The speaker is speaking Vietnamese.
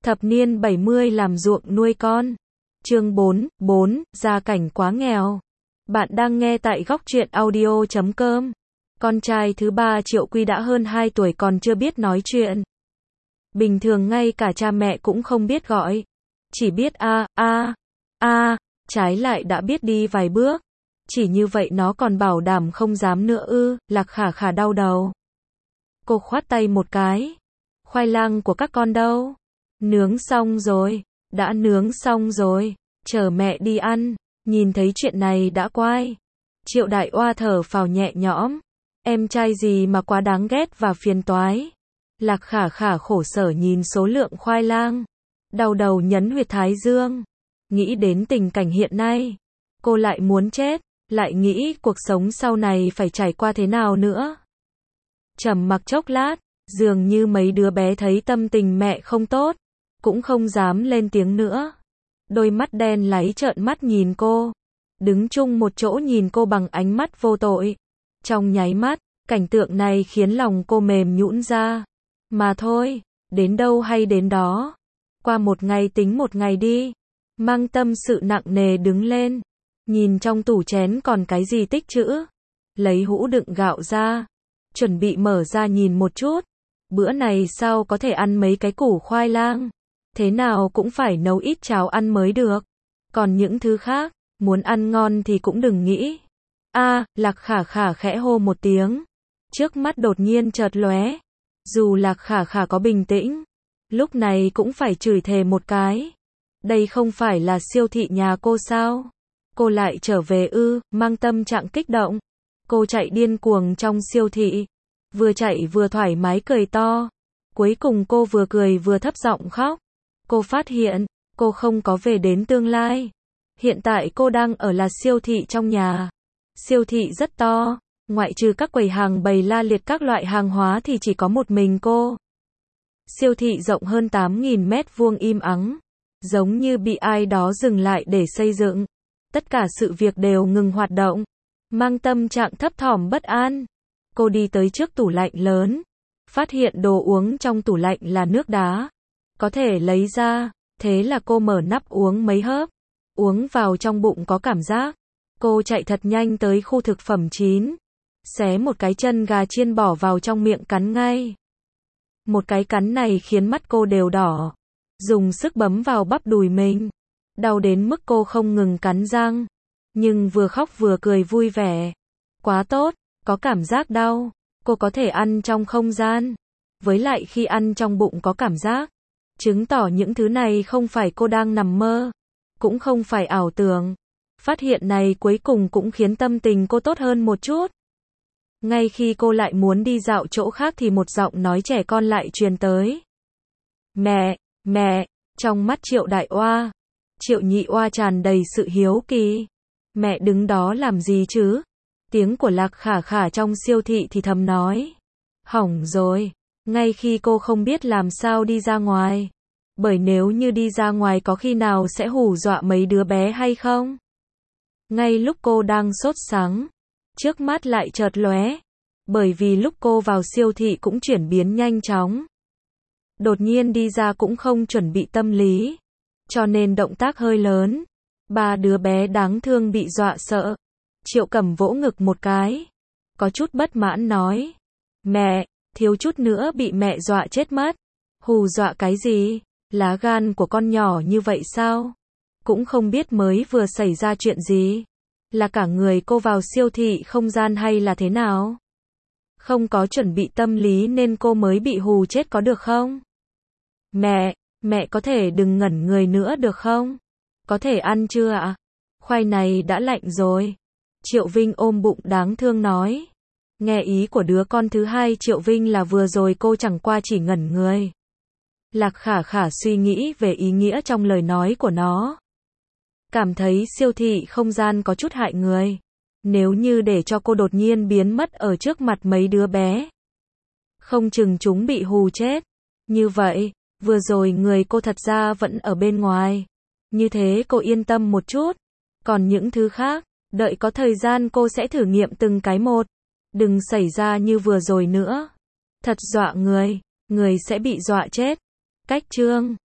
Thập niên 70 làm ruộng nuôi con. Chương 4, gia cảnh quá nghèo. Bạn đang nghe tại góc truyện audio.com. Con trai thứ ba Triệu Quy đã hơn 2 tuổi còn chưa biết nói chuyện. Bình thường ngay cả cha mẹ cũng không biết gọi. Chỉ biết trái lại đã biết đi vài bước. Chỉ như vậy nó còn bảo đảm không dám nữa ư, Lạc Khả Khả đau đầu. Cô khoát tay một cái. Khoai lang của các con đâu? Nướng xong rồi, đã nướng xong rồi, chờ mẹ đi ăn. Nhìn thấy chuyện này đã quay. Triệu Đại Oa thở phào nhẹ nhõm. Em trai gì mà quá đáng ghét và phiền toái. Lạc Khả Khả khổ sở nhìn số lượng khoai lang. Đau đầu nhấn huyệt thái dương. Nghĩ đến tình cảnh hiện nay. Cô lại muốn chết. Lại nghĩ cuộc sống sau này phải trải qua thế nào nữa. Trầm mặc chốc lát. Dường như mấy đứa bé thấy tâm tình mẹ không tốt. Cũng không dám lên tiếng nữa. Đôi mắt đen láy trợn mắt nhìn cô. Đứng chung một chỗ nhìn cô bằng ánh mắt vô tội. Trong nháy mắt, cảnh tượng này khiến lòng cô mềm nhũn ra. Mà thôi, đến đâu hay đến đó. Qua một ngày tính một ngày đi. Mang tâm sự nặng nề đứng lên. Nhìn trong tủ chén còn cái gì tích trữ. Lấy hũ đựng gạo ra. Chuẩn bị mở ra nhìn một chút. Bữa này sao có thể ăn mấy cái củ khoai lang. Thế nào cũng phải nấu ít cháo ăn mới được. Còn những thứ khác, muốn ăn ngon thì cũng đừng nghĩ. Lạc Khả Khả khẽ hô một tiếng. Trước mắt đột nhiên chợt lóe. Dù Lạc Khả Khả có bình tĩnh, lúc này cũng phải chửi thề một cái. Đây không phải là siêu thị nhà cô sao? Cô lại trở về ư, mang tâm trạng kích động. Cô chạy điên cuồng trong siêu thị. Vừa chạy vừa thoải mái cười to. Cuối cùng cô vừa cười vừa thấp giọng khóc. Cô phát hiện, cô không có về đến tương lai. Hiện tại cô đang ở là siêu thị trong nhà. Siêu thị rất to, ngoại trừ các quầy hàng bày la liệt các loại hàng hóa thì chỉ có một mình cô. Siêu thị rộng hơn 8.000 mét vuông im ắng, giống như bị ai đó dừng lại để xây dựng. Tất cả sự việc đều ngừng hoạt động. Mang tâm trạng thấp thỏm bất an. Cô đi tới trước tủ lạnh lớn. Phát hiện đồ uống trong tủ lạnh là nước đá. Có thể lấy ra. Thế là cô mở nắp uống mấy hớp. Uống vào trong bụng có cảm giác. Cô chạy thật nhanh tới khu thực phẩm chín. Xé một cái chân gà chiên bỏ vào trong miệng cắn ngay. Một cái cắn này khiến mắt cô đều đỏ. Dùng sức bấm vào bắp đùi mình. Đau đến mức cô không ngừng cắn răng. Nhưng vừa khóc vừa cười vui vẻ. Quá tốt, có cảm giác đau. Cô có thể ăn trong không gian. Với lại khi ăn trong bụng có cảm giác. Chứng tỏ những thứ này không phải cô đang nằm mơ. Cũng không phải ảo tưởng. Phát hiện này cuối cùng cũng khiến tâm tình cô tốt hơn một chút. Ngay khi cô lại muốn đi dạo chỗ khác thì một giọng nói trẻ con lại truyền tới. Mẹ, trong mắt Triệu Đại Oa. Triệu Nhị Oa tràn đầy sự hiếu kỳ. Mẹ đứng đó làm gì chứ? Tiếng của Lạc Khả Khả trong siêu thị thì thầm nói. Hỏng rồi. Ngay khi cô không biết làm sao đi ra ngoài. Bởi nếu như đi ra ngoài có khi nào sẽ hù dọa mấy đứa bé hay không? Ngay lúc cô đang sốt sắng, trước mắt lại chợt lóe. Bởi vì lúc cô vào siêu thị cũng chuyển biến nhanh chóng. Đột nhiên đi ra cũng không chuẩn bị tâm lý. Cho nên động tác hơi lớn. 3 đứa bé đáng thương bị dọa sợ. Triệu Cầm vỗ ngực một cái. Có chút bất mãn nói. Mẹ, thiếu chút nữa bị mẹ dọa chết mất. Hù dọa cái gì? Lá gan của con nhỏ như vậy sao? Cũng không biết mới vừa xảy ra chuyện gì. Là cả người cô vào siêu thị không gian hay là thế nào? Không có chuẩn bị tâm lý nên cô mới bị hù chết có được không? Mẹ có thể đừng ngẩn người nữa được không? Có thể ăn chưa ạ? Khoai này đã lạnh rồi. Triệu Vinh ôm bụng đáng thương nói. Nghe ý của đứa con thứ hai Triệu Vinh là vừa rồi cô chẳng qua chỉ ngẩn người. Lạc Khả Khả suy nghĩ về ý nghĩa trong lời nói của nó. Cảm thấy siêu thị không gian có chút hại người. Nếu như để cho cô đột nhiên biến mất ở trước mặt mấy đứa bé. Không chừng chúng bị hù chết. Như vậy, vừa rồi người cô thật ra vẫn ở bên ngoài. Như thế cô yên tâm một chút. Còn những thứ khác, đợi có thời gian cô sẽ thử nghiệm từng cái một. Đừng xảy ra như vừa rồi nữa. Thật dọa người sẽ bị dọa chết. Cách chương